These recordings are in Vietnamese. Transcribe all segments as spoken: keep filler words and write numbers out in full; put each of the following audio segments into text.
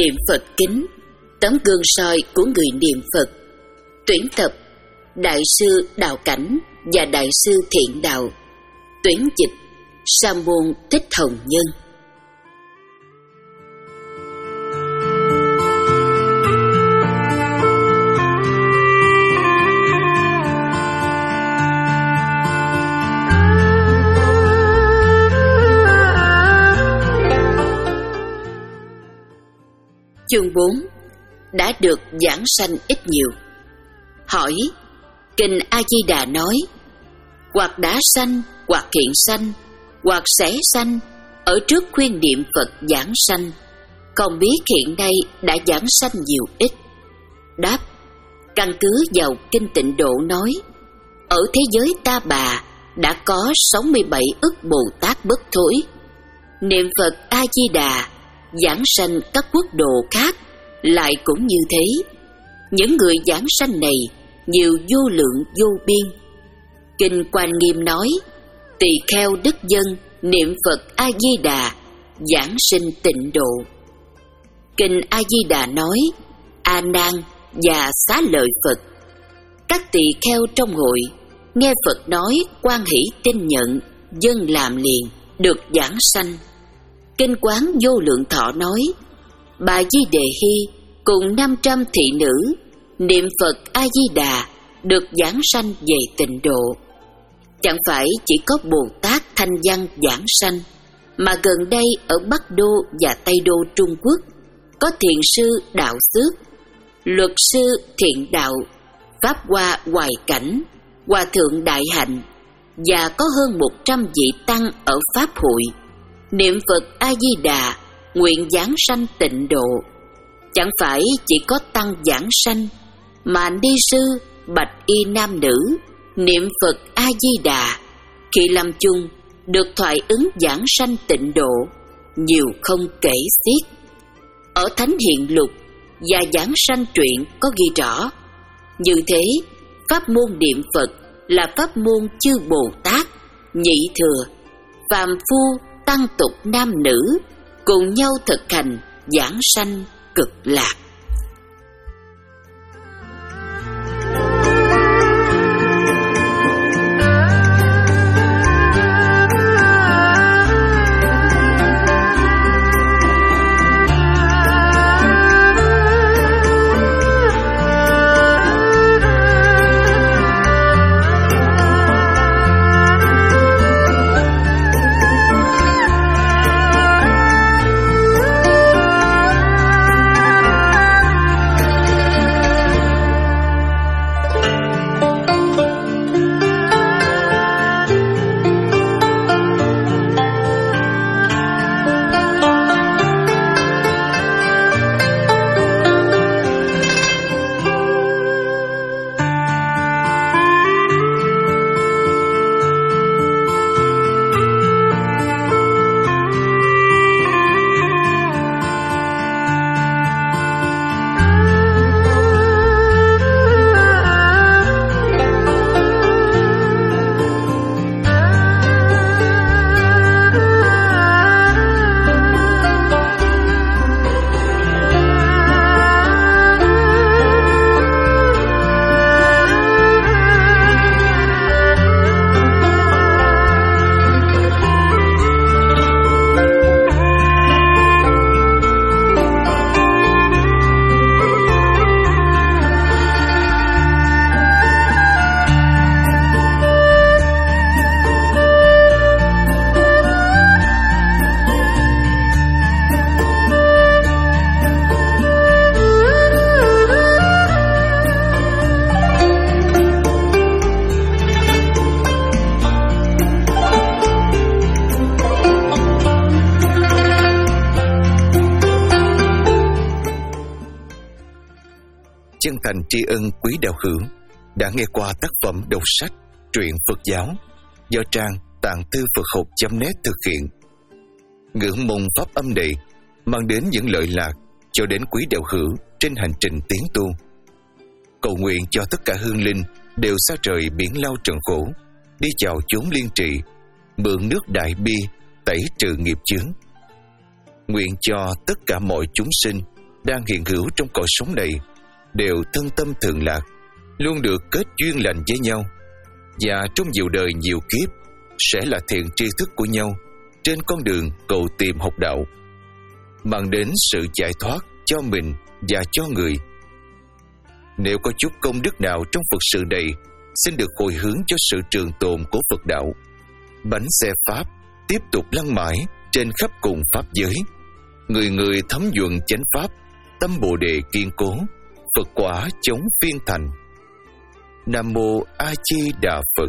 Niệm Phật kính, tấm gương soi của người niệm Phật. Tuyển tập Đại sư Đạo Cảnh và Đại sư Thiện Đạo. Tuyển dịch Sa môn Thích Hồng Nhân. Chương bốn. Đã được giảng sanh ít nhiều. Hỏi: Kinh A-di-đà nói, hoặc đã sanh, hoặc hiện sanh, hoặc sẽ sanh, ở trước khuyên niệm Phật giảng sanh, không biết hiện nay đã giảng sanh nhiều ít. Đáp: căn cứ vào Kinh Tịnh Độ nói, ở thế giới Ta Bà đã có sáu mươi bảy ức Bồ Tát bất thối. Niệm Phật A-di-đà giảng sanh các quốc độ khác lại cũng như thế. Những người giảng sanh này nhiều vô lượng vô biên. Kinh Quan Nghiêm nói, tỳ kheo đức dân niệm Phật A-di-đà giảng sinh tịnh độ. Kinh A-di-đà nói, A Nan và Xá Lợi Phật, các tỳ kheo trong hội nghe Phật nói hoan hỷ tin nhận, dân làm liền, được giảng sanh. Kinh Quán Vô Lượng Thọ nói, Bà Di Đề Hy cùng năm trăm thị nữ niệm Phật A-di-đà được giảng sanh về tịnh độ. Chẳng phải chỉ có Bồ Tát Thanh Văn giảng sanh, mà gần đây ở Bắc Đô và Tây Đô Trung Quốc có thiền sư Đạo Xước, luật sư Thiện Đạo, Pháp Hoa Hoài Cảnh, Hòa thượng Đại Hạnh, và có hơn một trăm vị tăng ở Pháp hội niệm Phật A-di-đà nguyện giảng sanh tịnh độ. Chẳng phải chỉ có tăng giảng sanh, mà ni sư, bạch y nam nữ niệm Phật A-di-đà khi lâm chung được thoại ứng giảng sanh tịnh độ nhiều không kể xiết. Ở Thánh Hiện Lục và Giảng Sanh Truyện có ghi rõ, như thế pháp môn niệm Phật là pháp môn chư Bồ Tát, nhị thừa, phàm phu, tăng tục nam nữ cùng nhau thực hành giảng sanh cực lạc. Chân thành tri ân quý đạo hữu đã nghe qua tác phẩm đọc sách truyện Phật giáo do trang tạng thư Phật học chấm net thực hiện. Ngưỡng mong pháp âm này mang đến những lợi lạc cho đến quý đạo hữu trên hành trình tiến tu. Cầu nguyện cho tất cả hương linh đều xa rời biển lao trần khổ, đi vào chốn liên trị, mượn nước đại bi tẩy trừ nghiệp chướng. Nguyện cho tất cả mọi chúng sinh đang hiện hữu trong cõi sống này đều thân tâm thường lạc, luôn được kết duyên lành với nhau, và trong nhiều đời nhiều kiếp sẽ là thiện tri thức của nhau trên con đường cầu tìm học đạo, mang đến sự giải thoát cho mình và cho người. Nếu có chút công đức nào trong Phật sự này, xin được hồi hướng cho sự trường tồn của Phật đạo. Bánh xe Pháp tiếp tục lăn mãi trên khắp cùng Pháp giới, người người thấm nhuận chánh Pháp, tâm Bồ Đề kiên cố, Phật quả chống phiên thành. Nam Mô A Di Đà Phật.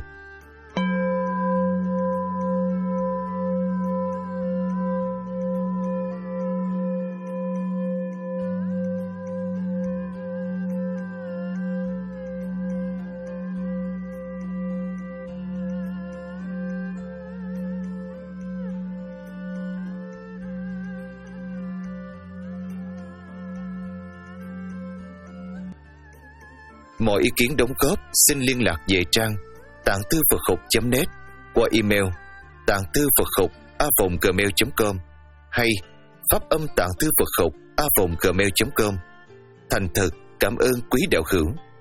Mọi ý kiến đóng góp xin liên lạc về trang tạng thư Phật học chấm net qua email tạng thư Phật học a vòng gmail chấm com hay pháp âm tạng thư Phật học a vòng gmail chấm com. Thành thật cảm ơn quý đạo hữu.